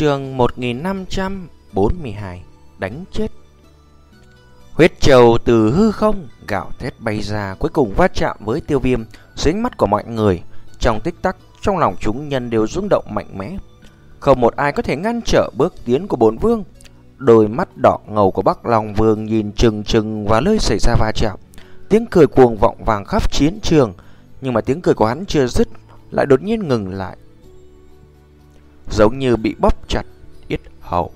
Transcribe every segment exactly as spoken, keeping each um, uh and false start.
Chương một nghìn năm trăm bốn mươi hai. Đánh chết. Huyết trầu từ hư không gạo thét bay ra, cuối cùng va chạm với Tiêu Viêm dưới ánh mắt của mọi người. Trong tích tắc, trong lòng chúng nhân đều rung động mạnh mẽ. Không một ai có thể ngăn trở bước tiến của Bổn Vương. Đôi mắt đỏ ngầu của Bắc Long Vương nhìn chừng chừng vào nơi xảy ra va chạm. Tiếng cười cuồng vọng vang khắp chiến trường, nhưng mà tiếng cười của hắn chưa dứt lại đột nhiên ngừng lại, giống như bị bóp chặt yết hầu.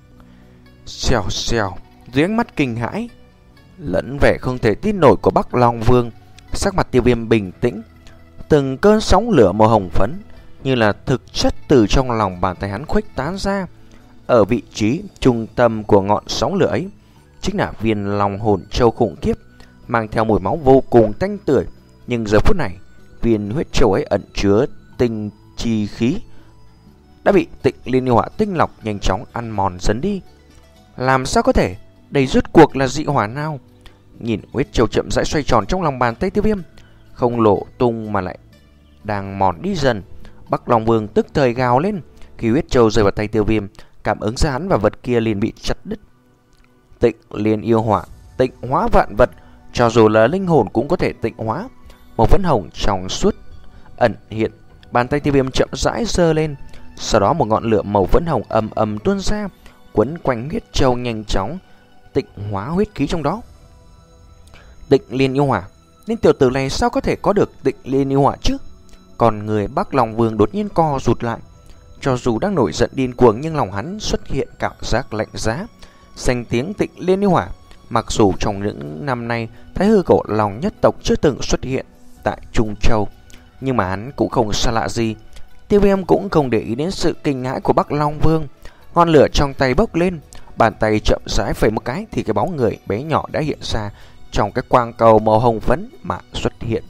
Xèo xèo, dưới ánh mắt kinh hãi lẫn vẻ không thể tin nổi của Bắc Long Vương, sắc mặt Tiêu Viêm bình tĩnh. Từng cơn sóng lửa màu hồng phấn như là thực chất từ trong lòng bàn tay hắn khuếch tán ra. Ở vị trí trung tâm của ngọn sóng lửa ấy chính là viên long hồn châu khủng khiếp, mang theo mùi máu vô cùng tanh tưởi. Nhưng giờ phút này, viên huyết châu ấy ẩn chứa tinh chi khí đã bị Tịnh Liên Yêu Hỏa tinh lọc nhanh chóng ăn mòn dần đi. Làm sao có thể? Đây rốt cuộc là dị hỏa nào? Nhìn huyết châu chậm rãi xoay tròn trong lòng bàn tay Tiêu Viêm, không lộ tung mà lại đang mòn đi dần. Bắc Long Vương tức thời gào lên. Khi huyết châu rơi vào tay Tiêu Viêm, cảm ứng ra hắn và vật kia liền bị chặt đứt. Tịnh Liên Yêu Hỏa tịnh hóa vạn vật, cho dù là linh hồn cũng có thể tịnh hóa. Một phấn hồng trong suốt ẩn hiện, bàn tay Tiêu Viêm chậm rãi giơ lên. Sau đó một ngọn lửa màu phấn hồng ầm ầm tuôn ra, quấn quanh huyết châu nhanh chóng tịnh hóa huyết khí trong đó. Tịnh Liên Yêu Hỏa, nên tiểu tử này sao có thể có được Tịnh Liên Yêu Hỏa chứ? Còn người Bắc Long Vương đột nhiên co rụt lại. Cho dù đang nổi giận điên cuồng, nhưng lòng hắn xuất hiện cảm giác lạnh giá. Danh tiếng Tịnh Liên Yêu Hỏa, mặc dù trong những năm nay Thái Hư Cổ Long nhất tộc chưa từng xuất hiện tại Trung Châu, nhưng mà hắn cũng không xa lạ gì. Tiêu Viêm cũng không để ý đến sự kinh hãi của Bắc Long Vương. Ngọn lửa trong tay bốc lên, bàn tay chậm rãi phẩy một cái thì cái bóng người bé nhỏ đã hiện ra trong cái quang cầu màu hồng phấn mà xuất hiện.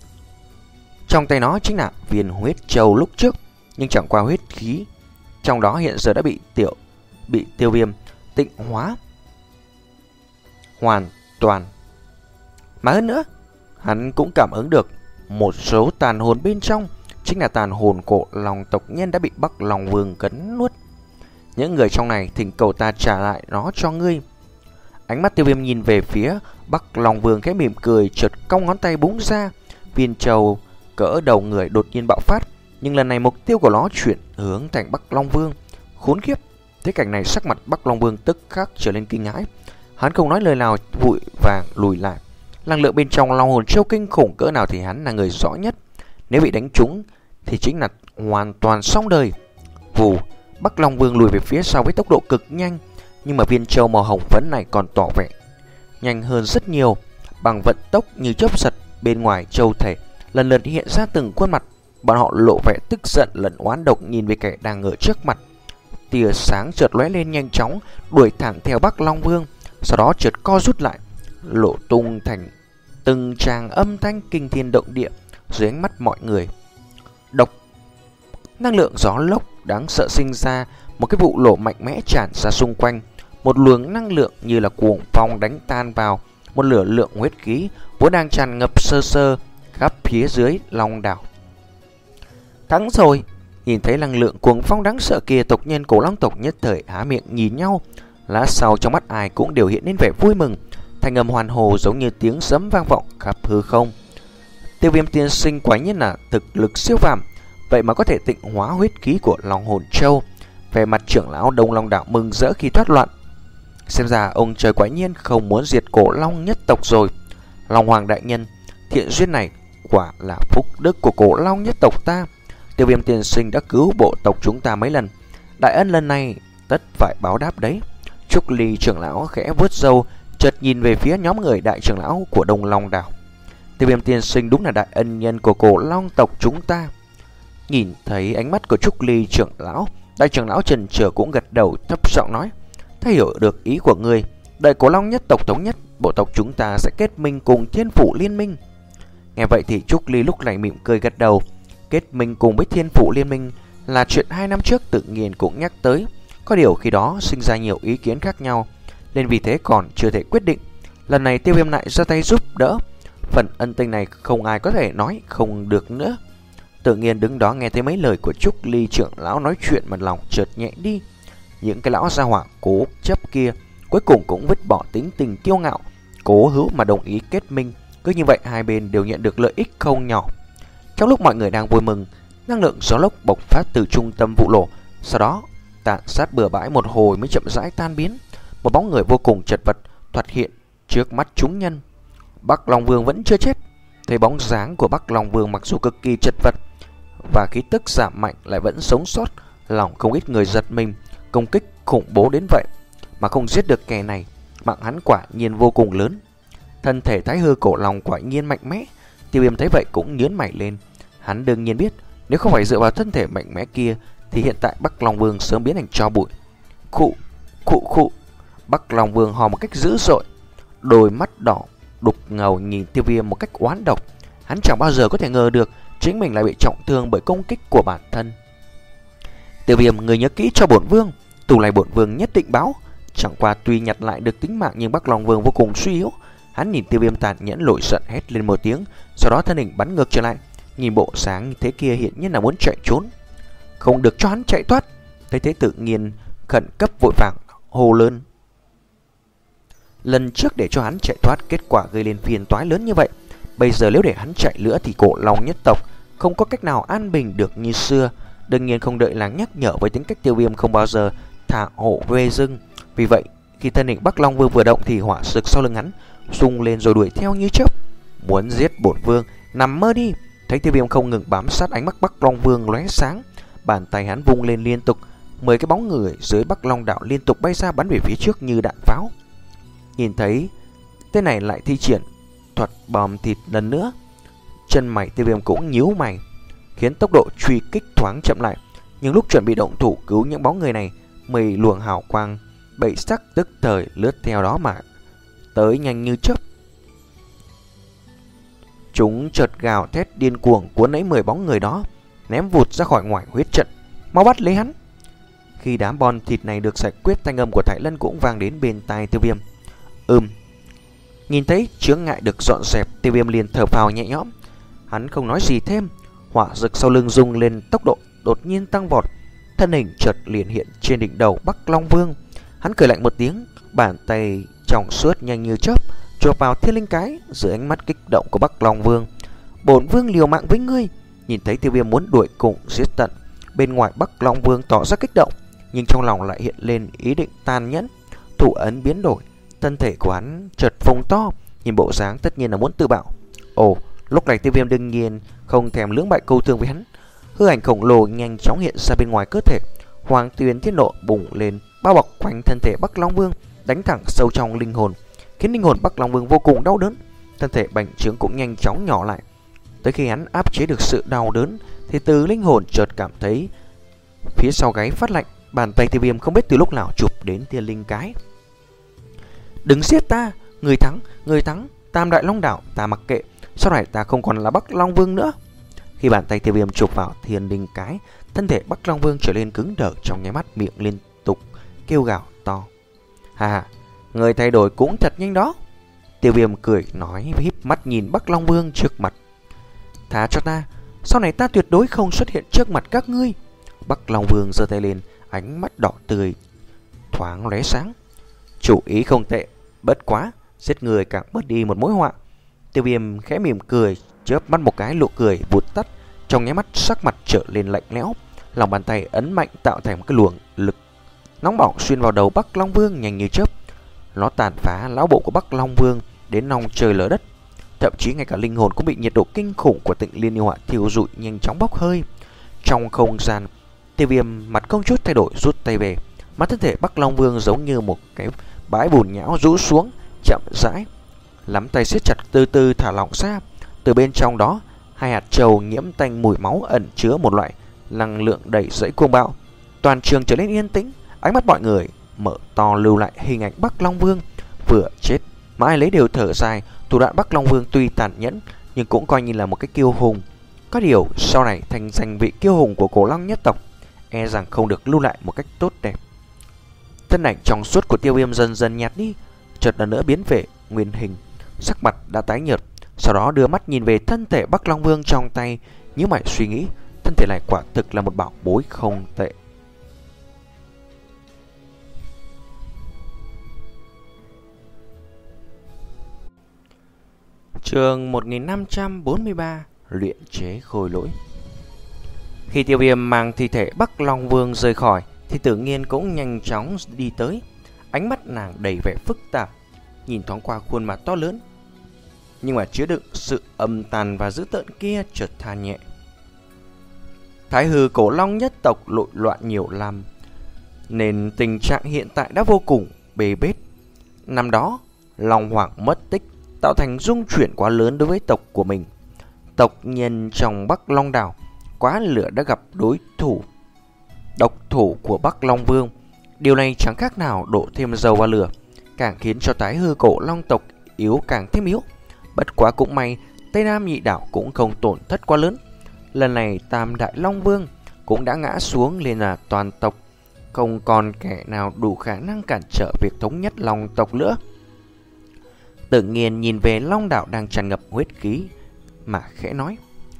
Trong tay nó chính là viên huyết châu lúc trước, nhưng chẳng qua huyết khí trong đó hiện giờ đã bị tiểu bị Tiêu Viêm tịnh hóa hoàn toàn. Mà hơn nữa, hắn cũng cảm ứng được một số tàn hồn bên trong, chính là tàn hồn cổ Long tộc nhân đã bị Bắc Long Vương cắn nuốt. Những người trong này thỉnh cầu ta trả lại nó cho ngươi. Ánh mắt Tiêu Viêm nhìn về phía Bắc Long Vương, khẽ mỉm cười, chợt cong ngón tay búng ra. Viên châu cỡ đầu người đột nhiên bạo phát, nhưng lần này mục tiêu của nó chuyển hướng thành Bắc Long Vương. Khốn kiếp! Thế cảnh này, sắc mặt Bắc Long Vương tức khắc trở lên kinh hãi. Hắn không nói lời nào, vội vàng lùi lại. Năng lượng bên trong Long hồn châu kinh khủng cỡ nào thì hắn là người rõ nhất. Nếu bị đánh trúng thì chính là hoàn toàn xong đời. Vù, Bắc Long Vương lùi về phía sau với tốc độ cực nhanh, nhưng mà viên châu màu hồng phấn này còn tỏ vẻ nhanh hơn rất nhiều. Bằng vận tốc như chớp giật, bên ngoài châu thể lần lượt hiện ra từng khuôn mặt. Bọn họ lộ vẻ tức giận lẫn oán độc nhìn về kẻ đang ở trước mặt. Tia sáng chợt lóe lên nhanh chóng, đuổi thẳng theo Bắc Long Vương, sau đó chợt co rút lại, lộ tung thành từng tràng âm thanh kinh thiên động địa dưới ánh mắt mọi người. Độc, năng lượng gió lốc đáng sợ sinh ra, một cái vụ nổ mạnh mẽ tràn ra xung quanh. Một luồng năng lượng như là cuồng phong đánh tan vào một lửa lượng huyết khí vốn đang tràn ngập sơ sơ khắp phía dưới Long đảo. Thắng rồi! Nhìn thấy năng lượng cuồng phong đáng sợ kia, tộc nhân cổ Long tộc nhất thời há miệng nhìn nhau. Lát sau trong mắt ai cũng đều hiện lên vẻ vui mừng. Thanh âm hoàn hồ giống như tiếng sấm vang vọng khắp hư không. Tiêu Viêm tiên sinh quả nhiên là thực lực siêu phàm, vậy mà có thể tịnh hóa huyết khí của Long hồn châu. Về mặt trưởng lão Đông Long đảo mừng rỡ khi thoát loạn. Xem ra ông trời quả nhiên không muốn diệt cổ Long nhất tộc rồi. Long Hoàng đại nhân, thiện duyên này quả là phúc đức của cổ Long nhất tộc ta. Tiêu Viêm tiên sinh đã cứu bộ tộc chúng ta mấy lần, đại ân lần này tất phải báo đáp đấy. Trúc Ly trưởng lão khẽ vuốt râu, chợt nhìn về phía nhóm người đại trưởng lão của Đông Long đảo. Tiêu Viêm tiên sinh đúng là đại ân nhân của cổ Long tộc chúng ta. Nhìn thấy ánh mắt của Trúc Ly trưởng lão, đại trưởng lão Trần Trở cũng gật đầu thấp giọng nói: "Ta hiểu được ý của ngươi. Đợi cổ Long nhất tộc thống nhất, bộ tộc chúng ta sẽ kết minh cùng Thiên Phủ Liên minh." Nghe vậy thì Trúc Ly lúc này mỉm cười gật đầu. Kết minh cùng với Thiên Phủ Liên minh là chuyện hai năm trước tự nhiên cũng nhắc tới. Có điều khi đó sinh ra nhiều ý kiến khác nhau, nên vì thế còn chưa thể quyết định. Lần này Tiêu Viêm lại ra tay giúp đỡ, phần ân tình này không ai có thể nói không được nữa. Tự nhiên đứng đó nghe thấy mấy lời của Trúc Ly trưởng lão nói chuyện mà lòng chợt nhẹ đi. Những cái lão gia hỏa cố chấp kia cuối cùng cũng vứt bỏ tính tình kiêu ngạo, cố hữu mà đồng ý kết minh. Cứ như vậy hai bên đều nhận được lợi ích không nhỏ. Trong lúc mọi người đang vui mừng, năng lượng gió lốc bộc phát từ trung tâm vụ nổ, sau đó tàn sát bừa bãi một hồi mới chậm rãi tan biến. Một bóng người vô cùng chật vật thoạt hiện trước mắt chúng nhân. Bắc Long Vương vẫn chưa chết. Thấy bóng dáng của Bắc Long Vương mặc dù cực kỳ chật vật và khí tức giảm mạnh lại vẫn sống sót, lòng không ít người giật mình. Công kích khủng bố đến vậy mà không giết được kẻ này, mạng hắn quả nhiên vô cùng lớn. Thân thể Thái Hư Cổ Long quả nhiên mạnh mẽ. Tiêu Viêm thấy vậy cũng nhướng mày lên. Hắn đương nhiên biết nếu không phải dựa vào thân thể mạnh mẽ kia thì hiện tại Bắc Long Vương sớm biến thành tro bụi. Khụ, khụ khụ. Bắc Long Vương hò một cách dữ dội, đôi mắt đỏ đục ngầu nhìn Tiêu Viêm một cách oán độc. Hắn chẳng bao giờ có thể ngờ được chính mình lại bị trọng thương bởi công kích của bản thân. Tiêu Viêm, người nhớ kỹ cho bổn vương, tù này bổn vương nhất định báo. Chẳng qua tuy nhặt lại được tính mạng nhưng Bắc Long Vương vô cùng suy yếu. Hắn nhìn Tiêu Viêm tàn nhẫn nổi giận hét lên một tiếng, sau đó thân hình bắn ngược trở lại. Nhìn bộ sáng thế kia hiện nhiên là muốn chạy trốn, không được cho hắn chạy thoát. Thấy thế tự nhiên khẩn cấp vội vàng hô lớn. Lần trước để cho hắn chạy thoát, kết quả gây lên phiền toái lớn như vậy. Bây giờ nếu để hắn chạy nữa thì Cổ Long nhất tộc không có cách nào an bình được như xưa. Đương nhiên không đợi lắng nhắc nhở với tính cách Tiêu Viêm không bao giờ thả hổ về rừng. Vì vậy khi thân hình Bắc Long Vương vừa động thì hỏa sực sau lưng hắn xung lên rồi đuổi theo như chớp. Muốn giết bổn vương, nằm mơ đi. Thấy Tiêu Viêm không ngừng bám sát, ánh mắt Bắc Long Vương lóe sáng, bàn tay hắn vung lên liên tục, mười cái bóng người dưới Bắc Long Đảo liên tục bay ra bắn về phía trước như đạn pháo. Nhìn thấy tên này lại thi triển thuật bòm thịt lần nữa, chân mày Tiêu Viêm cũng nhíu mày, khiến tốc độ truy kích thoáng chậm lại. Nhưng lúc chuẩn bị động thủ cứu những bóng người này, mười luồng hào quang bảy sắc tức thời lướt theo đó mà tới nhanh như chớp. Chúng chợt gào thét điên cuồng cuốn lấy mười bóng người đó, ném vụt ra khỏi ngoài huyết trận. Mau bắt lấy hắn! Khi đám bon thịt này được giải quyết, thanh âm của Thái Lân cũng vang đến bên tai Tiêu Viêm. Ừm. Nhìn thấy chướng ngại được dọn dẹp, Tiêu Viêm liền thở phào nhẹ nhõm. Hắn không nói gì thêm. Hỏa rực sau lưng rung lên, tốc độ đột nhiên tăng vọt, thân hình chợt liền hiện trên đỉnh đầu Bắc Long Vương. Hắn cười lạnh một tiếng, bàn tay trong suốt nhanh như chớp chộp vào Thiên Linh Cái. Dưới ánh mắt kích động của Bắc Long Vương, bổn vương liều mạng với ngươi. Nhìn thấy Tiêu Viêm muốn đuổi cùng giết tận, bên ngoài Bắc Long Vương tỏ ra kích động, nhưng trong lòng lại hiện lên ý định tàn nhẫn. Thủ ấn biến đổi, thân thể của hắn chợt phồng to, nhìn bộ dáng tất nhiên là muốn tự bạo. Ồ, lúc này Tiêu Viêm đương nhiên không thèm lưỡng bại câu thương với hắn. Hư ảnh khổng lồ nhanh chóng hiện ra bên ngoài cơ thể, Hoàng Tuyền Thiên Nộ bùng lên, bao bọc quanh thân thể Bắc Long Vương, đánh thẳng sâu trong linh hồn, khiến linh hồn Bắc Long Vương vô cùng đau đớn. Thân thể bành trướng cũng nhanh chóng nhỏ lại. Tới khi hắn áp chế được sự đau đớn thì từ linh hồn chợt cảm thấy phía sau gáy phát lạnh. Bàn tay Tiêu Viêm không biết từ lúc nào chụp đến Thiên Linh Cái. Đừng giết ta, người thắng, người thắng, Tam Đại Long Đảo ta mặc kệ, sau này ta không còn là Bắc Long Vương nữa. Khi bàn tay Tiêu Viêm chụp vào Thiên Linh Cái, thân thể Bắc Long Vương trở nên cứng đờ, trong nháy mắt miệng liên tục kêu gào to. Hà hà, người thay đổi cũng thật nhanh đó. Tiêu Viêm cười nói, híp mắt nhìn Bắc Long Vương trước mặt. Thả cho ta, sau này ta tuyệt đối không xuất hiện trước mặt các ngươi. Bắc Long Vương giơ tay lên, ánh mắt đỏ tươi thoáng lóe sáng. Chủ ý không tệ, bất quá giết người càng bớt đi một mối họa. Tiêu Viêm khẽ mỉm cười, chớp mắt một cái, nụ cười vụt tắt, trong nháy mắt sắc mặt trở lên lạnh lẽo. Lòng bàn tay ấn mạnh tạo thành một cái luồng lực nóng bỏng xuyên vào đầu Bắc Long Vương nhanh như chớp. Nó tàn phá lão bộ của Bắc Long Vương đến nòng trời lở đất, thậm chí ngay cả linh hồn cũng bị nhiệt độ kinh khủng của Tịnh Liên yêu hỏa thiêu rụi nhanh chóng bốc hơi. Trong không gian, Tiêu Viêm mặt không chút thay đổi rút tay về, mà thân thể Bắc Long Vương giống như một cái bãi bùn nhão rũ xuống, chậm rãi nắm tay siết chặt, từ từ thả lỏng ra. Từ bên trong đó, hai hạt trầu nhiễm tanh mùi máu ẩn chứa một loại năng lượng đầy dẫy cuồng bạo. Toàn trường trở nên yên tĩnh, ánh mắt mọi người mở to lưu lại hình ảnh Bắc Long Vương vừa chết mà ai lấy đều thở dài. Thủ đoạn Bắc Long Vương tuy tàn nhẫn nhưng cũng coi như là một cái kiêu hùng. Có điều sau này thành danh vị kiêu hùng của Cổ Long nhất tộc e rằng không được lưu lại một cách tốt đẹp. Thân ảnh trong suốt của Tiêu Viêm dần dần nhạt đi, chợt lần nữa biến về nguyên hình, sắc mặt đã tái nhợt. Sau đó đưa mắt nhìn về thân thể Bắc Long Vương trong tay, nhíu mày suy nghĩ, thân thể này quả thực là một bảo bối không tệ. Chương một nghìn năm trăm bốn mươi ba, luyện chế khôi lỗi. Khi Tiêu Viêm mang thi thể Bắc Long Vương rời khỏi thì Tự Nhiên cũng nhanh chóng đi tới. Ánh mắt nàng đầy vẻ phức tạp, nhìn thoáng qua khuôn mặt to lớn nhưng mà chứa đựng sự âm tàn và dữ tợn kia, chợt than nhẹ. Thái hư Cổ Long nhất tộc lội loạn nhiều năm, nên tình trạng hiện tại đã vô cùng bê bết. Năm đó Long Hoàng mất tích, tạo thành rung chuyển quá lớn đối với tộc của mình. Tộc nhân trong Bắc Long đảo quá lửa đã gặp đối thủ độc thủ của Bắc Long Vương. Điều này chẳng khác nào đổ thêm dầu vào lửa, càng khiến cho Thái hư Cổ Long tộc yếu càng thêm yếu. Bất quá cũng may Tây Nam nhị đảo cũng không tổn thất quá lớn. Lần này Tam Đại Long Vương cũng đã ngã xuống, nên là toàn tộc không còn kẻ nào đủ khả năng cản trở việc thống nhất Long tộc nữa. Tự Nhiên nhìn về Long đảo đang tràn ngập huyết khí mà khẽ nói.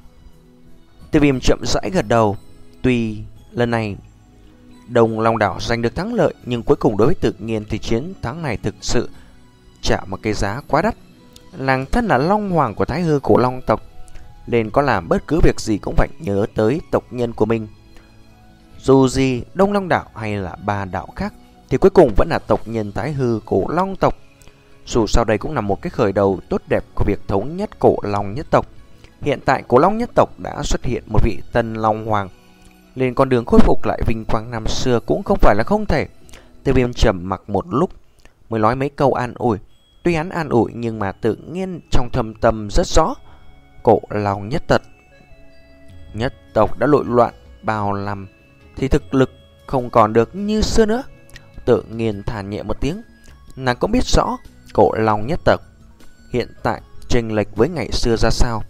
Tiêu Viêm chậm rãi gật đầu. Tuy lần này Đông Long đảo giành được thắng lợi, nhưng cuối cùng đối với Tự Nhiên thì chiến thắng này thực sự trả một cái giá quá đắt. Nàng thân là Long Hoàng của Thái hư Cổ Long tộc, nên có làm bất cứ việc gì cũng phải nhớ tới tộc nhân của mình. Dù gì Đông Long đảo hay là ba đảo khác thì cuối cùng vẫn là tộc nhân Thái hư Cổ Long tộc. Dù sao đây cũng là một cái khởi đầu tốt đẹp của việc thống nhất Cổ Long nhất tộc. Hiện tại Cổ Long nhất tộc đã xuất hiện một vị tân Long Hoàng, nên con đường khôi phục lại vinh quang năm xưa cũng không phải là không thể. Tiêu Viêm trầm mặc một lúc mới nói mấy câu an ủi. Tuy hắn an ủi nhưng mà Tự Nhiên trong thâm tâm rất rõ, Cổ Long nhất tộc nhất tộc đã lội loạn bao năm thì thực lực không còn được như xưa nữa. Tự Nhiên thản nhẹ một tiếng. Nàng cũng biết rõ Cổ Long nhất tộc hiện tại chênh lệch với ngày xưa ra sao.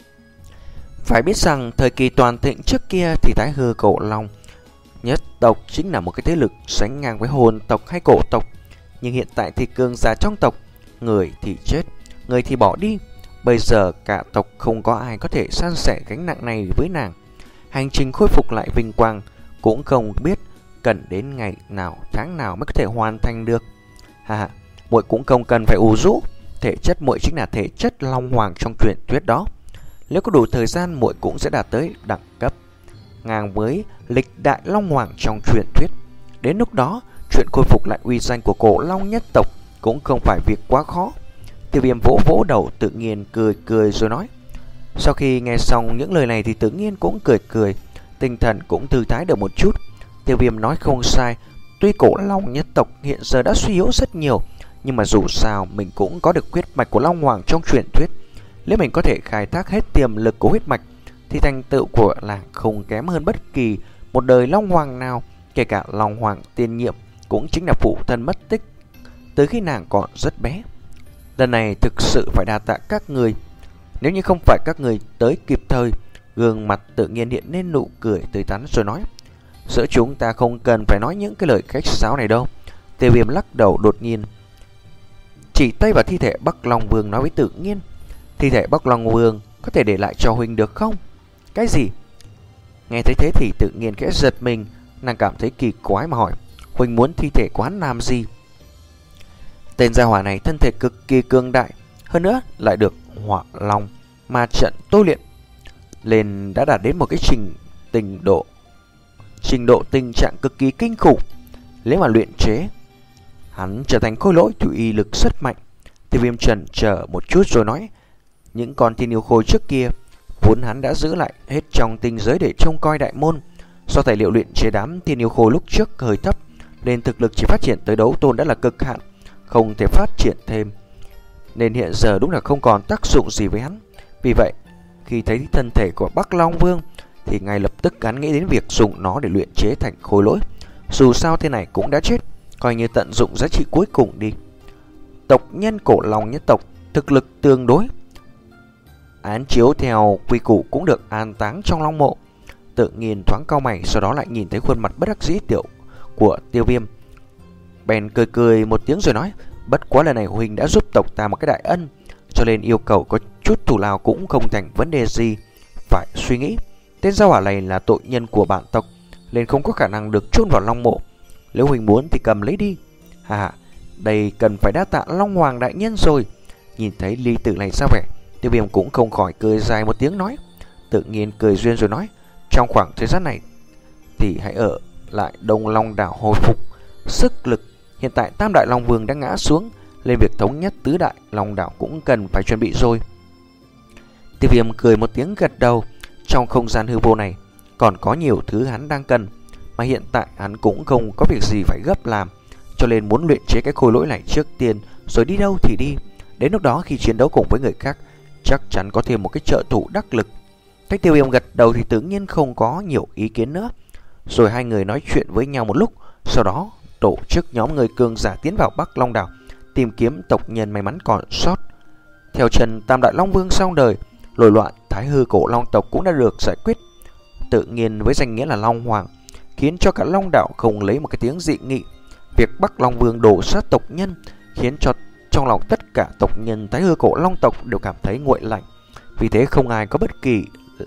Phải biết rằng thời kỳ toàn thịnh trước kia thì Thái hư Cổ Long nhất tộc chính là một cái thế lực sánh ngang với hồn tộc hay cổ tộc. Nhưng hiện tại thì cường giả trong tộc, người thì chết, người thì bỏ đi. Bây giờ cả tộc không có ai có thể san sẻ gánh nặng này với nàng. Hành trình khôi phục lại vinh quang cũng không biết cần đến ngày nào tháng nào mới có thể hoàn thành được. Hà hà, muội cũng không cần phải ủ rũ. Thể chất muội chính là thể chất Long Hoàng trong truyền thuyết đó. Nếu có đủ thời gian, muội cũng sẽ đạt tới đẳng cấp ngang với lịch đại Long Hoàng trong truyền thuyết. Đến lúc đó, chuyện khôi phục lại uy danh của Cổ Long nhất tộc cũng không phải việc quá khó. Tiêu Viêm vỗ vỗ đầu Tự Nhiên, cười cười rồi nói. Sau khi nghe xong những lời này thì Tự Nhiên cũng cười cười, tinh thần cũng thư thái được một chút. Tiêu Viêm nói không sai, tuy Cổ Long nhất tộc hiện giờ đã suy yếu rất nhiều, nhưng mà dù sao mình cũng có được huyết mạch của Long Hoàng trong truyền thuyết. Nếu mình có thể khai thác hết tiềm lực của huyết mạch thì thành tựu của làng không kém hơn bất kỳ một đời Long Hoàng nào. Kể cả Long Hoàng tiền nhiệm cũng chính là phụ thân mất tích tới khi nàng còn rất bé. Lần này thực sự phải đa tạ các người. Nếu như không phải các người tới kịp thời. Gương mặt Tự Nhiên hiện lên nụ cười tươi tắn rồi nói. Giữa chúng ta không cần phải nói những cái lời khách sáo này đâu. Tiêu Viêm lắc đầu đột nhiên chỉ tay vào thi thể Bắc Long Vương nói với Tự Nhiên. Thi thể Bắc Long Vương có thể để lại cho huynh được không? Cái gì? Nghe thấy thế thì Tự Nhiên khẽ giật mình. Nàng cảm thấy kỳ quái mà hỏi. Huynh muốn thi thể của hắn làm gì? Tên gia hỏa này thân thể cực kỳ cường đại, hơn nữa lại được Hỏa Long ma trận tôi luyện lên đã đạt đến một cái trình tình độ trình độ tình trạng cực kỳ kinh khủng. Nếu mà luyện chế hắn trở thành khôi lỗi thì uy lực rất mạnh. Tiêu Viêm chần chờ một chút rồi nói. Những con thiên yêu khôi trước kia vốn hắn đã giữ lại hết trong tinh giới để trông coi đại môn. Do tài liệu luyện chế đám thiên yêu khôi lúc trước hơi thấp, nên thực lực chỉ phát triển tới đấu tôn đã là cực hạn, không thể phát triển thêm, nên hiện giờ đúng là không còn tác dụng gì với hắn. Vì vậy khi thấy thân thể của Bắc Long Vương thì ngay lập tức hắn nghĩ đến việc dùng nó để luyện chế thành khôi lỗi. Dù sao thế này cũng đã chết, coi như tận dụng giá trị cuối cùng đi. Tộc nhân Cổ Long nhất tộc thực lực tương đối, án chiếu theo quy củ cũng được an táng trong Long mộ. Tự Nhiên thoáng cau mày, sau đó lại nhìn thấy khuôn mặt bất đắc dĩ tiểu của Tiêu Viêm, bèn cười cười một tiếng rồi nói. Bất quá lần này huynh đã giúp tộc ta một cái đại ân, cho nên yêu cầu có chút thù lao cũng không thành vấn đề gì. phải suy nghĩ. Tên gia hỏa này là tội nhân của bản tộc, nên không có khả năng được chôn vào long mộ. Nếu huynh muốn thì cầm lấy đi. Hà hà, đây cần phải đa tạ Long Hoàng đại nhân rồi. Nhìn thấy ly tử này ra vẻ, Tiêu Viêm cũng không khỏi cười dài một tiếng nói. Tự nhiên cười duyên rồi nói, trong khoảng thời gian này thì hãy ở lại Đông Long đảo hồi phục sức lực. Hiện tại Tam Đại Long Vương đã ngã xuống, lên việc thống nhất tứ đại Long đảo cũng cần phải chuẩn bị rồi. Tiêu Viêm cười một tiếng gật đầu. Trong không gian hư vô này còn có nhiều thứ hắn đang cần, mà hiện tại hắn cũng không có việc gì phải gấp làm, cho nên muốn luyện chế cái khôi lỗi này trước tiên, rồi đi đâu thì đi. Đến lúc đó khi chiến đấu cùng với người khác, chắc chắn có thêm một cái trợ thủ đắc lực. Thấy Tiêu Viêm gật đầu thì tự nhiên không có nhiều ý kiến nữa. Rồi hai người nói chuyện với nhau một lúc, sau đó tổ chức nhóm người cường giả tiến vào Bắc Long đảo, tìm kiếm tộc nhân may mắn còn sót. Theo chân Tam Đại Long Vương xong đời, nổi loạn Thái Hư cổ Long tộc cũng đã được giải quyết. Tự nhiên với danh nghĩa là Long Hoàng, khiến cho cả Long đảo không lấy một cái tiếng dị nghị. Việc Bắc Long Vương đổ sát tộc nhân khiến cho trong lòng tất cả tộc nhân Thái Hư cổ Long tộc đều cảm thấy nguội lạnh. Vì thế không ai có bất kỳ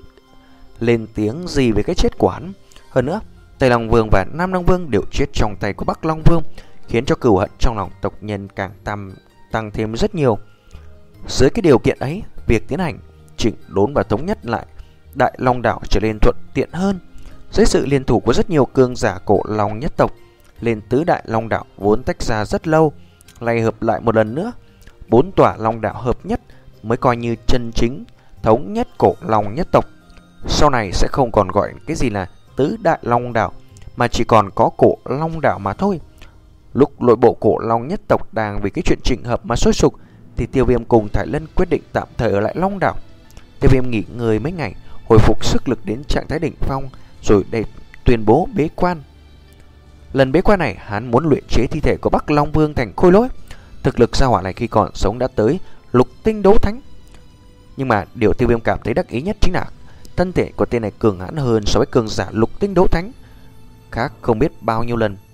lên tiếng gì về cái chết của hắn. Hơn nữa, Tây Long Vương và Nam Long Vương đều chết trong tay của Bắc Long Vương, khiến cho cừu hận trong lòng tộc nhân càng tăng, tăng thêm rất nhiều. Dưới cái điều kiện ấy, việc tiến hành chỉnh đốn và thống nhất lại Đại Long đảo trở nên thuận tiện hơn. Dưới sự liên thủ của rất nhiều cường giả cổ Long nhất tộc, lên tứ Đại Long đảo vốn tách ra rất lâu, lại hợp lại một lần nữa. Bốn tòa Long đảo hợp nhất mới coi như chân chính thống nhất cổ Long nhất tộc. Sau này sẽ không còn gọi cái gì là tứ Đại Long đảo, mà chỉ còn có cổ Long đảo mà thôi. Lúc nội bộ cổ Long nhất tộc đang vì cái chuyện chỉnh hợp mà sôi sục, thì Tiêu Viêm cùng Thái Lân quyết định tạm thời ở lại Long đảo. Tiêu Viêm nghỉ ngơi mấy ngày, hồi phục sức lực đến trạng thái đỉnh phong, rồi để tuyên bố bế quan. Lần bế quan này hắn muốn luyện chế thi thể của Bắc Long Vương thành khôi lỗi. Thực lực gia hỏa này khi còn sống đã tới lục tinh đấu thánh. Nhưng mà điều Tiêu Viêm cảm thấy đắc ý nhất chính là thân thể của tên này cường hãn hơn so với cường giả lục tinh đấu thánh khác không biết bao nhiêu lần.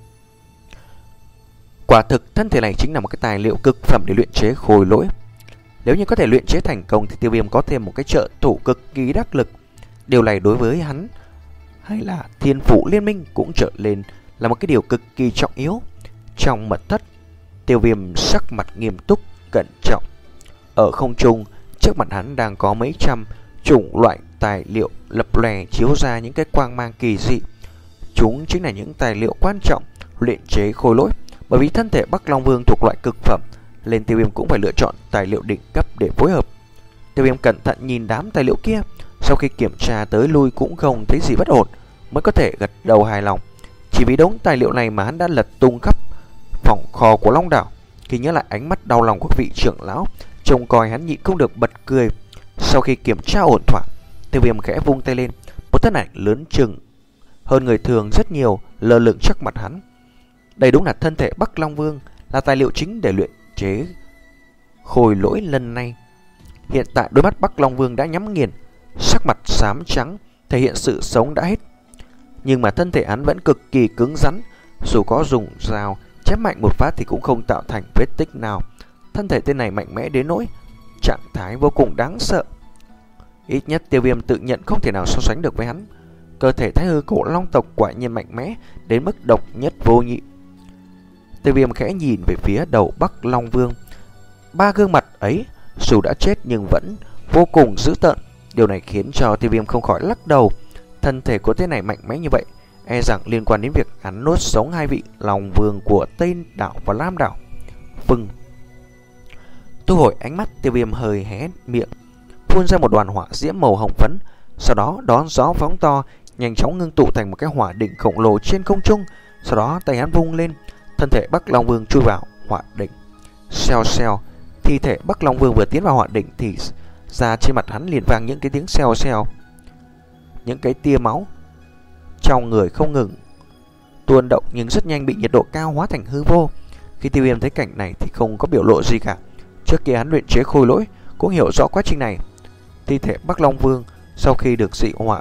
Quả thực thân thể này chính là một cái tài liệu cực phẩm để luyện chế khôi lỗi. Nếu như có thể luyện chế thành công thì Tiêu Viêm có thêm một cái trợ thủ cực kỳ đắc lực. Điều này đối với hắn hay là Thiên Phủ Liên Minh cũng trở lên là một cái điều cực kỳ trọng yếu. Trong mật thất, Tiêu Viêm sắc mặt nghiêm túc, cẩn trọng. Ở không trung, trước mặt hắn đang có mấy trăm chủng loại tài liệu lập lòe chiếu ra những cái quang mang kỳ dị. Chúng chính là những tài liệu quan trọng luyện chế khôi lỗi. Bởi vì thân thể Bắc Long Vương thuộc loại cực phẩm, nên Tiêu Viêm cũng phải lựa chọn tài liệu đỉnh cấp để phối hợp. Tiêu Viêm cẩn thận nhìn đám tài liệu kia, sau khi kiểm tra tới lui cũng không thấy gì bất ổn, mới có thể gật đầu hài lòng. Chỉ vì đống tài liệu này mà hắn đã lật tung khắp phòng kho của Long đảo. Khi nhớ lại ánh mắt đau lòng của vị trưởng lão, trông coi hắn nhịn không được bật cười. Sau khi kiểm tra ổn thỏa, Tiêu Viêm khẽ vung tay lên, một thân ảnh lớn chừng hơn người thường rất nhiều lơ lửng trước mặt hắn. Đây đúng là thân thể Bắc Long Vương, là tài liệu chính để luyện chế khôi lỗi lần này. Hiện tại đôi mắt Bắc Long Vương đã nhắm nghiền, sắc mặt xám trắng, thể hiện sự sống đã hết. Nhưng mà thân thể hắn vẫn cực kỳ cứng rắn, dù có dùng dao chém mạnh một phát thì cũng không tạo thành vết tích nào. Thân thể tên này mạnh mẽ đến nỗi trạng thái vô cùng đáng sợ. Ít nhất Tiêu Viêm tự nhận không thể nào so sánh được với hắn. Cơ thể Thái Hư cổ Long tộc quả nhiên mạnh mẽ đến mức độc nhất vô nhị. Tiêu Viêm khẽ nhìn về phía đầu Bắc Long Vương. Ba gương mặt ấy dù đã chết nhưng vẫn vô cùng dữ tợn. Điều này khiến cho Tiêu Viêm không khỏi lắc đầu. Thân thể của tên này mạnh mẽ như vậy, e rằng liên quan đến việc hắn nuốt sống hai vị Long Vương của Tây đảo và Lam đảo. Vâng. Thu hồi ánh mắt, Tiêu Viêm hơi hé miệng, phun ra một đoàn hỏa diễm màu hồng phấn. Sau đó đón gió phóng to, nhanh chóng ngưng tụ thành một cái hỏa đỉnh khổng lồ trên không trung. Sau đó tay hắn vung lên, thân thể Bắc Long Vương chui vào hỏa đỉnh. Xèo xèo, thi thể Bắc Long Vương vừa tiến vào hỏa đỉnh thì ra trên mặt hắn liền vang những cái tiếng xèo xèo. Những cái tia máu trong người không ngừng tuôn động, nhưng rất nhanh bị nhiệt độ cao hóa thành hư vô. Khi Tiêu Viêm thấy cảnh này thì không có biểu lộ gì cả. Trước kia hắn luyện chế khôi lỗi cũng hiểu rõ quá trình này. Thi thể Bắc Long Vương sau khi được dị hỏa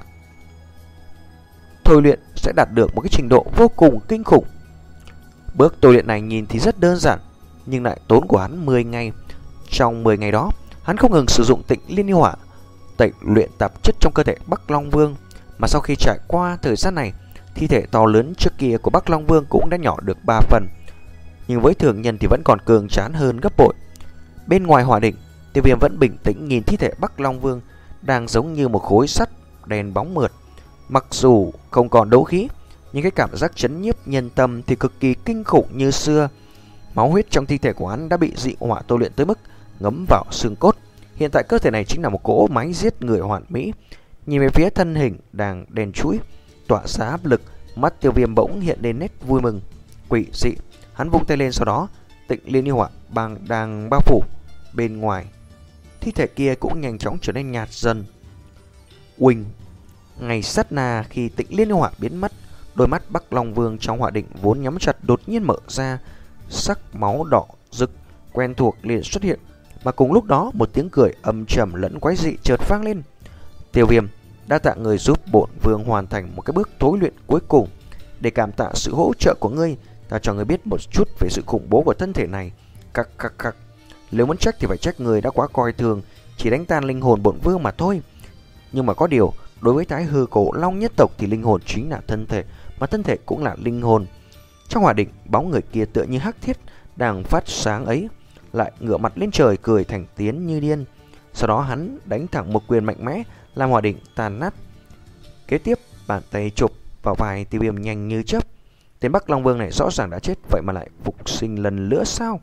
thôi luyện sẽ đạt được một cái trình độ vô cùng kinh khủng. Bước tôi luyện này nhìn thì rất đơn giản, nhưng lại tốn của hắn mười ngày. Trong mười ngày đó, hắn không ngừng sử dụng Tịnh Liên Yêu Hỏa, tẩy luyện tạp chất trong cơ thể Bắc Long Vương. Mà sau khi trải qua thời gian này, thi thể to lớn trước kia của Bắc Long Vương cũng đã nhỏ được ba phần, nhưng với thường nhân thì vẫn còn cường tráng hơn gấp bội. Bên ngoài hỏa đỉnh, Tiêu Viêm vẫn bình tĩnh nhìn thi thể Bắc Long Vương đang giống như một khối sắt đen bóng mượt. Mặc dù không còn đấu khí, nhưng cái cảm giác chấn nhiếp nhân tâm thì cực kỳ kinh khủng như xưa. Máu huyết trong thi thể của hắn đã bị dị hỏa tôi luyện tới mức ngấm vào xương cốt. Hiện tại cơ thể này chính là một cỗ máy giết người hoàn mỹ. Nhìn về phía thân hình đang đen chúi, tỏa ra áp lực, mắt Tiêu Viêm bỗng hiện lên nét vui mừng quỷ dị. Hắn vung tay lên, sau đó Tịnh Liên Yêu Hỏa bang đang bao phủ bên ngoài thi thể kia cũng nhanh chóng trở nên nhạt dần. Uỳnh, ngay sát na khi Tịnh Liên Yêu Hỏa biến mất, đôi mắt Bắc Long Vương trong hỏa định vốn nhắm chặt đột nhiên mở ra, sắc máu đỏ rực quen thuộc liền xuất hiện. Mà cùng lúc đó, một tiếng cười âm trầm lẫn quái dị chợt vang lên. Tiêu Viêm, đa tạ người giúp bổn vương hoàn thành một cái bước tối luyện cuối cùng. Để cảm tạ sự hỗ trợ của ngươi, ta cho ngươi biết một chút về sự khủng bố của thân thể này. Cặc cặc cặc. Nếu muốn trách thì phải trách người đã quá coi thường, chỉ đánh tan linh hồn bổn vương mà thôi. Nhưng mà có điều, đối với Thái Hư Cổ Long nhất tộc thì linh hồn chính là thân thể, mà thân thể cũng là linh hồn. Trong hỏa định, bóng người kia tựa như hắc thiết đang phát sáng ấy lại ngửa mặt lên trời cười thành tiếng như điên. Sau đó hắn đánh thẳng một quyền mạnh mẽ làm hỏa định tàn nát. Kế tiếp, bàn tay chụp vào vai Tiêu Viêm nhanh như chớp. Tên Bắc Long Vương này rõ ràng đã chết, vậy mà lại phục sinh lần nữa sao?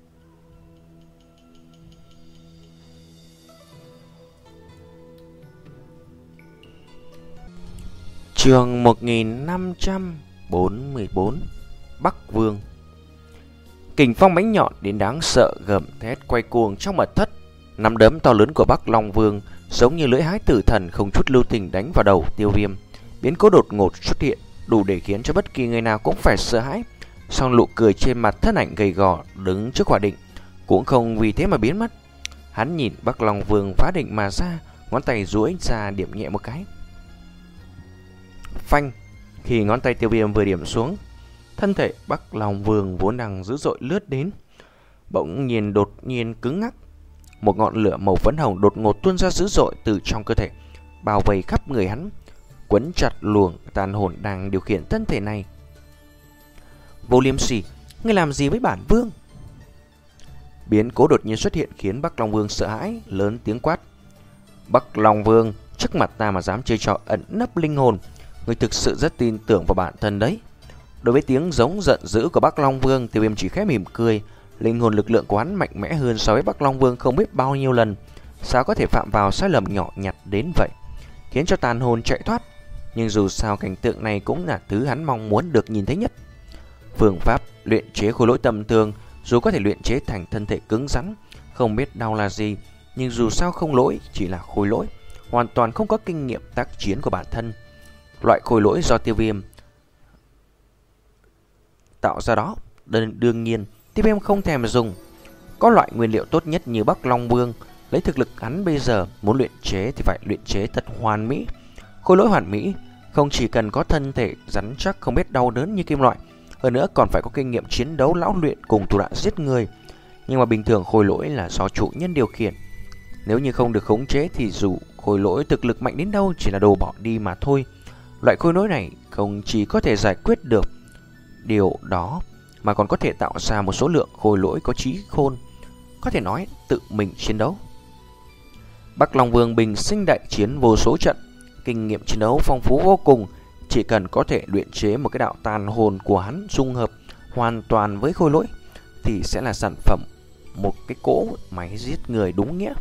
Chương một nghìn năm trăm bốn mươi bốn, Bắc Vương. Kình phong bánh nhọn đến đáng sợ gầm thét quay cuồng trong mật thất. Nắm đấm to lớn của Bắc Long Vương giống như lưỡi hái tử thần không chút lưu tình đánh vào đầu Tiêu Viêm. Biến cố đột ngột xuất hiện đủ để khiến cho bất kỳ người nào cũng phải sợ hãi. Song nụ cười trên mặt thân ảnh gầy gò đứng trước hỏa định cũng không vì thế mà biến mất. Hắn nhìn Bắc Long Vương phá định mà ra, ngón tay duỗi ra điểm nhẹ một cái. Phanh. Khi ngón tay Tiêu Viêm vừa điểm xuống, thân thể Bắc Long Vương vốn đang dữ dội lướt đến, bỗng nhiên đột nhiên cứng ngắc. Một ngọn lửa màu phấn hồng đột ngột tuôn ra dữ dội từ trong cơ thể, bao vây khắp người hắn, quấn chặt luồng tàn hồn đang điều khiển thân thể này. Vô Liêm Sỉ, ngươi làm gì với bản vương? Biến cố đột nhiên xuất hiện khiến Bắc Long Vương sợ hãi, lớn tiếng quát. Bắc Long Vương, trước mặt ta mà dám chơi trò ẩn nấp linh hồn, ngươi thực sự rất tin tưởng vào bản thân đấy. Đối với tiếng giống giận dữ của Bắc Long Vương, Tiêu Viêm chỉ khẽ mỉm cười. Linh hồn lực lượng của hắn mạnh mẽ hơn so với Bắc Long Vương không biết bao nhiêu lần, sao có thể phạm vào sai lầm nhỏ nhặt đến vậy, khiến cho tàn hồn chạy thoát. Nhưng dù sao cảnh tượng này cũng là thứ hắn mong muốn được nhìn thấy nhất. Phương pháp luyện chế khối lỗi tầm thường, dù có thể luyện chế thành thân thể cứng rắn, không biết đau là gì, nhưng dù sao không lỗi chỉ là khối lỗi, hoàn toàn không có kinh nghiệm tác chiến của bản thân. Loại khối lỗi do Tiêu Viêm tạo ra đó, đương nhiên Tiêu Viêm không thèm dùng. Có loại nguyên liệu tốt nhất như Bắc Long Vương, lấy thực lực hắn bây giờ muốn luyện chế thì phải luyện chế thật hoàn mỹ. Khối lỗi hoàn mỹ không chỉ cần có thân thể rắn chắc không biết đau đớn như kim loại, hơn nữa còn phải có kinh nghiệm chiến đấu lão luyện cùng thủ đoạn giết người. Nhưng mà bình thường khối lỗi là do chủ nhân điều khiển, nếu như không được khống chế thì dù khối lỗi thực lực mạnh đến đâu chỉ là đồ bỏ đi mà thôi. Loại khối lỗi này không chỉ có thể giải quyết được điều đó mà còn có thể tạo ra một số lượng khối lỗi có trí khôn, có thể nói tự mình chiến đấu. Bắc Long Vương bình sinh đại chiến vô số trận, kinh nghiệm chiến đấu phong phú vô cùng. Chỉ cần có thể luyện chế một cái đạo tàn hồn của hắn dung hợp hoàn toàn với khối lỗi thì sẽ là sản phẩm một cái cỗ máy giết người đúng nghĩa.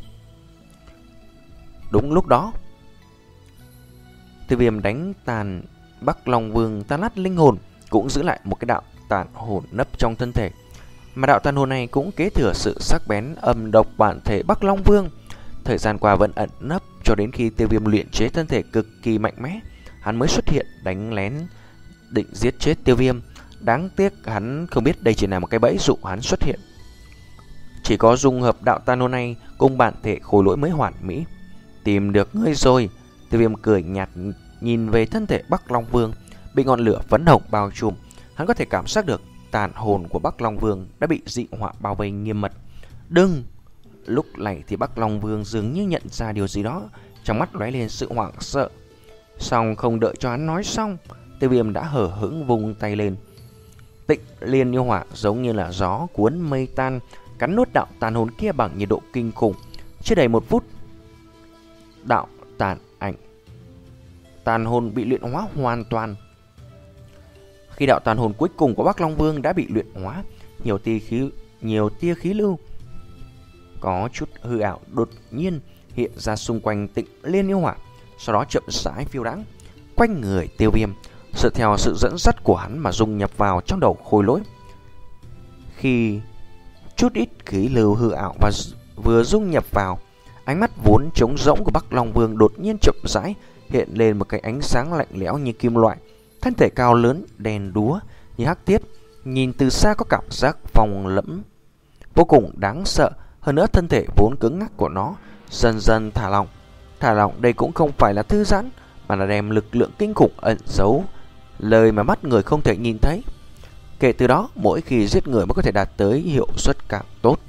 Đúng lúc đó, Tiêu Viêm đánh tàn Bắc Long Vương tan nát linh hồn, cũng giữ lại một cái đạo tàn hồn nấp trong thân thể. Mà đạo tàn hồn này cũng kế thừa sự sắc bén âm độc bản thể Bắc Long Vương. Thời gian qua vẫn ẩn nấp cho đến khi Tiêu Viêm luyện chế thân thể cực kỳ mạnh mẽ, hắn mới xuất hiện đánh lén định giết chết Tiêu Viêm. Đáng tiếc hắn không biết đây chỉ là một cái bẫy dụ hắn xuất hiện. Chỉ có dung hợp đạo tàn hồn này cùng bản thể khối lỗi mới hoàn mỹ. Tìm được ngươi rồi. Tiêu Viêm cười nhạt nhìn về thân thể Bắc Long Vương bị ngọn lửa phấn hồng bao trùm. Hắn có thể cảm giác được tàn hồn của Bắc Long Vương đã bị dị hỏa bao vây nghiêm mật. Đừng! Lúc này thì Bắc Long Vương dường như nhận ra điều gì đó, trong mắt lóe lên sự hoảng sợ. Xong không đợi cho hắn nói xong, Tiêu Viêm đã hở hững vùng tay lên. Tịnh Liên Yêu Hỏa giống như là gió cuốn mây tan, cắn nuốt đạo tàn hồn kia bằng nhiệt độ kinh khủng. Chưa đầy một phút, đạo tàn ảnh tàn hồn bị luyện hóa hoàn toàn. Khi đạo tàn hồn cuối cùng của Bắc Long Vương đã bị luyện hóa, nhiều tia khí nhiều tia khí lưu có chút hư ảo đột nhiên hiện ra xung quanh Tịnh Liên Yêu Hỏa, sau đó chậm rãi phiêu đãng quanh người Tiêu Viêm, dựa theo sự dẫn dắt của hắn mà dung nhập vào trong đầu Khôi Lỗi. Khi chút ít khí lưu hư ảo và vừa dung nhập vào, ánh mắt vốn trống rỗng của Bắc Long Vương đột nhiên chậm rãi hiện lên một cái ánh sáng lạnh lẽo như kim loại. Thân thể cao lớn đen đúa như hắc thiết, nhìn từ xa có cảm giác phong lẫm vô cùng đáng sợ. Hơn nữa thân thể vốn cứng ngắc của nó dần dần thả lỏng. Thả lỏng đây cũng không phải là thư giãn, mà là đem lực lượng kinh khủng ẩn giấu, lời mà mắt người không thể nhìn thấy. Kể từ đó, mỗi khi giết người mới có thể đạt tới hiệu suất càng tốt.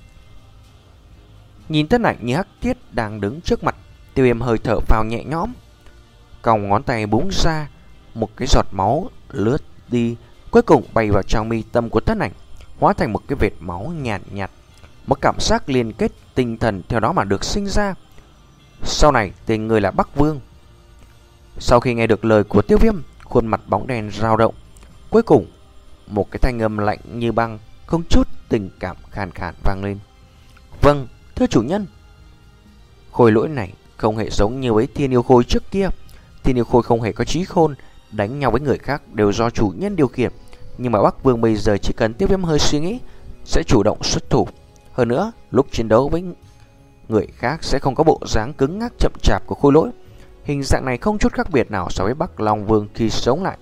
Nhìn thân ảnh như hắc thiết đang đứng trước mặt, Tiêu Viêm hơi thở phào nhẹ nhõm, còng ngón tay búng ra, một cái giọt máu lướt đi, cuối cùng bay vào trong mi tâm của thân ảnh, hóa thành một cái vệt máu nhạt nhạt. Một cảm giác liên kết tinh thần theo đó mà được sinh ra. Sau này tên người là Bắc Vương. Sau khi nghe được lời của Tiêu Viêm, khuôn mặt bóng đen dao động. Cuối cùng, một cái thanh âm lạnh như băng, không chút tình cảm khàn khàn vang lên. Vâng, thưa chủ nhân. Khôi Lỗi này không hề giống như với Thiên Yêu Khôi trước kia. Thiên Yêu Khôi không hề có trí khôn, đánh nhau với người khác đều do chủ nhân điều khiển. Nhưng mà Bắc Vương bây giờ chỉ cần Tiêu Viêm hơi suy nghĩ sẽ chủ động xuất thủ. Hơn nữa, lúc chiến đấu với người khác sẽ không có bộ dáng cứng ngắc chậm chạp của Khôi Lỗi. Hình dạng này không chút khác biệt nào so với Bắc Long Vương khi sống lại.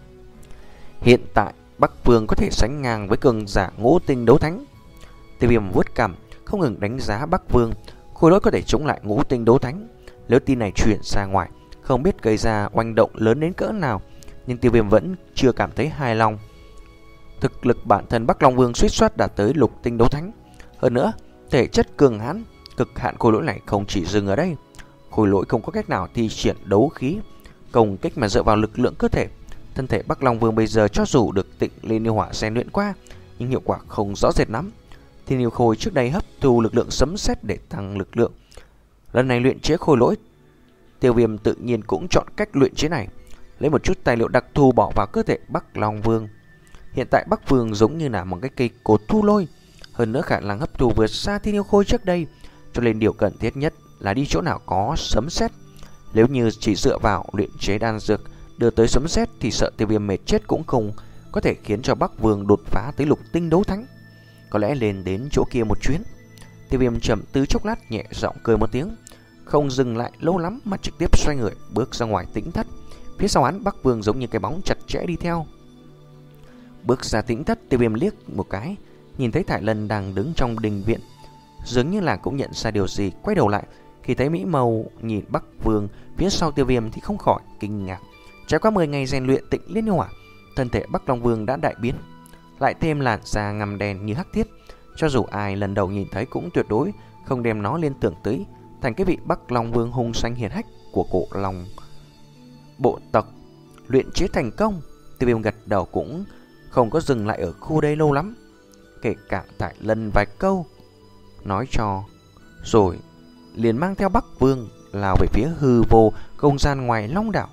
Hiện tại, Bắc Vương có thể sánh ngang với cường giả ngũ tinh đấu thánh. Tiêu Viêm vuốt cằm, không ngừng đánh giá Bắc Vương. Khôi Lỗi có thể chống lại ngũ tinh đấu thánh. Nếu tin này truyền ra ngoài, không biết gây ra oanh động lớn đến cỡ nào, nhưng Tiêu Viêm vẫn chưa cảm thấy hài lòng. Thực lực bản thân Bắc Long Vương suýt soát đạt tới lục tinh đấu thánh. Hơn nữa, thể chất cường hãn, cực hạn Khôi Lỗi này không chỉ dừng ở đây. Khôi Lỗi không có cách nào thi triển đấu khí công kích mà dựa vào lực lượng cơ thể. Thân thể Bắc Long Vương bây giờ cho dù được Tịnh Liên Yêu Hỏa rèn luyện qua, nhưng hiệu quả không rõ rệt lắm. Thiên Yêu Khôi trước đây hấp thu lực lượng sấm sét để tăng lực lượng. Lần này luyện chế Khôi Lỗi, Tiêu Viêm tự nhiên cũng chọn cách luyện chế này, lấy một chút tài liệu đặc thù bỏ vào cơ thể Bắc Long Vương. Hiện tại Bắc Vương giống như là một cái cây cột thu lôi, hơn nữa khả năng hấp thu vượt xa Thiên Yêu Khôi trước đây, cho nên điều cần thiết nhất là đi chỗ nào có sấm sét. Nếu như chỉ dựa vào luyện chế đan dược đưa tới sấm sét thì sợ Tiêu Viêm mệt chết cũng không có thể khiến cho Bắc Vương đột phá tới lục tinh đấu thánh. Có lẽ lên đến chỗ kia một chuyến. Tiêu Viêm trầm tư chốc lát, nhẹ giọng cười một tiếng, không dừng lại lâu lắm mà trực tiếp xoay người bước ra ngoài tĩnh thất. Phía sau hắn, Bắc Vương giống như cái bóng chặt chẽ đi theo. Bước ra tĩnh thất, Tiêu Viêm liếc một cái, nhìn thấy Thải Lân đang đứng trong đình viện, dường như là cũng nhận ra điều gì, quay đầu lại. Khi thấy Mỹ Mâu nhìn Bắc Vương phía sau Tiêu Viêm thì không khỏi kinh ngạc. Trải qua mười ngày rèn luyện Tịnh Liên Yêu Hỏa, thân thể Bắc Long Vương đã đại biến, lại thêm làn da ngăm đen như hắc thiết. Cho dù ai lần đầu nhìn thấy cũng tuyệt đối không đem nó liên tưởng tới thành cái vị Bắc Long Vương hung xanh hiển hách của cổ Long bộ tộc. Luyện chế thành công, Tiêu Viêm gật đầu cũng không có dừng lại ở khu đây lâu lắm, kể cả Thải Lân vài câu nói cho, rồi liền mang theo Bắc Vương lao về phía hư vô không gian ngoài Long đảo.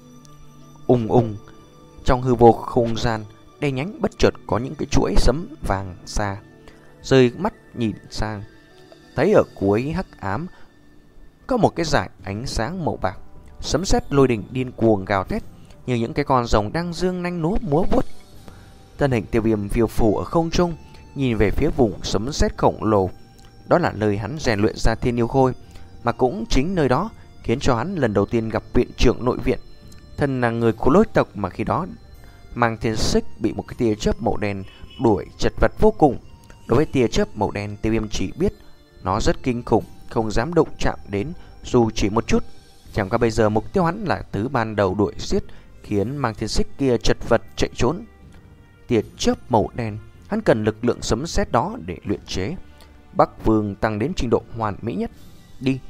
Ung ung, trong hư vô không gian đen nhánh bất chợt có những cái chuỗi sấm vàng xa. Rơi mắt nhìn sang, thấy ở cuối hắc ám có một cái dải ánh sáng màu bạc. Sấm sét lôi đình điên cuồng gào thét như những cái con rồng đang dương nanh núa múa vuốt. Thân hình Tiêu Viêm phiêu phù ở không trung, nhìn về phía vùng sấm sét khổng lồ. Đó là nơi hắn rèn luyện ra Thiên Yêu Khôi, mà cũng chính nơi đó khiến cho hắn lần đầu tiên gặp viện trưởng nội viện. Thân là người của lôi tộc mà khi đó Mang Thiên Xích bị một cái tia chớp màu đen đuổi chật vật vô cùng. Đối với tia chớp màu đen, Tiêu Viêm chỉ biết nó rất kinh khủng, không dám đụng chạm đến dù chỉ một chút. Chẳng qua bây giờ mục tiêu hắn là thứ ban đầu đuổi giết, khiến Mang Thiên Xích kia chật vật chạy trốn. Tia chớp màu đen, hắn cần lực lượng sấm sét đó để luyện chế. Bắc Vương tăng đến trình độ hoàn mỹ nhất. Đi.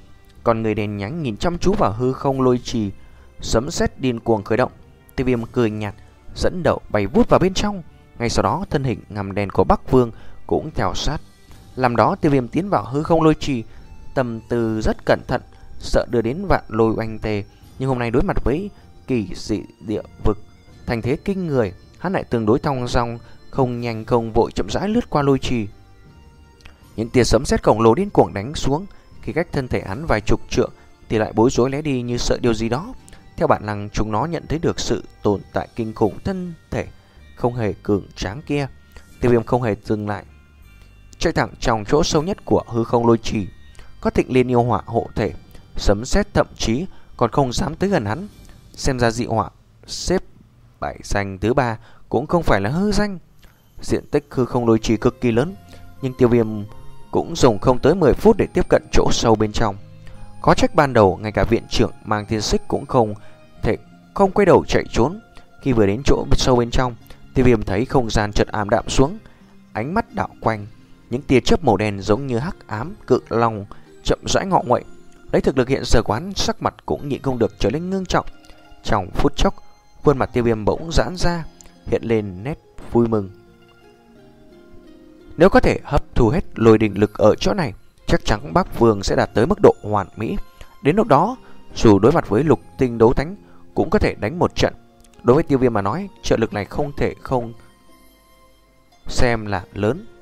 Còn người đèn nhánh nhìn chăm chú vào hư không lôi trì, sấm sét điên cuồng khởi động. Tiêu Viêm cười nhạt, dẫn đầu bay vút vào bên trong. Ngay sau đó thân hình ngăm đen của Bắc Vương cũng theo sát. Làm đó Tiêu Viêm tiến vào hư không lôi trì, tâm tư rất cẩn thận, sợ đưa đến vạn lôi oanh tề. Nhưng hôm nay đối mặt với kỳ dị địa vực thành thế kinh người, hắn lại tương đối thong dong, không nhanh không vội, chậm rãi lướt qua lôi trì. Những tia sấm sét khổng lồ điên cuồng đánh xuống, khi cách thân thể hắn vài chục trượng thì lại bối rối lé đi như sợ điều gì đó. Theo bản năng chúng nó nhận thấy được sự tồn tại kinh khủng thân thể không hề cường tráng kia. Tiêu Viêm không hề dừng lại, chạy thẳng trong chỗ sâu nhất của hư không lôi trì. Có Thịnh Liên yêu hỏa hộ thể, sấm sét thậm chí còn không dám tới gần hắn. Xem ra dị hỏa xếp bãi danh thứ ba cũng không phải là hư danh. Diện tích hư không lôi trì cực kỳ lớn, nhưng Tiêu Viêm cũng dùng không tới mười phút để tiếp cận chỗ sâu bên trong. Có trách ban đầu ngay cả viện trưởng Mang Thiên Xích cũng không thể không quay đầu chạy trốn. Khi vừa đến chỗ sâu bên trong, Tiêu Viêm thấy không gian chợt ảm đạm xuống, ánh mắt đảo quanh, những tia chớp màu đen giống như hắc ám cự long chậm rãi ngọ nguậy. Lấy thực lực hiện giờ quán, sắc mặt cũng nhịn không được trở nên ngưng trọng. Trong phút chốc, khuôn mặt Tiêu Viêm bỗng giãn ra, hiện lên nét vui mừng. Nếu có thể hấp thu hết lôi đình lực ở chỗ này, chắc chắn Bắc Vương sẽ đạt tới mức độ hoàn mỹ. Đến lúc đó, dù đối mặt với lục tinh đấu thánh cũng có thể đánh một trận. Đối với Tiêu Viêm mà nói, trợ lực này không thể không xem là lớn.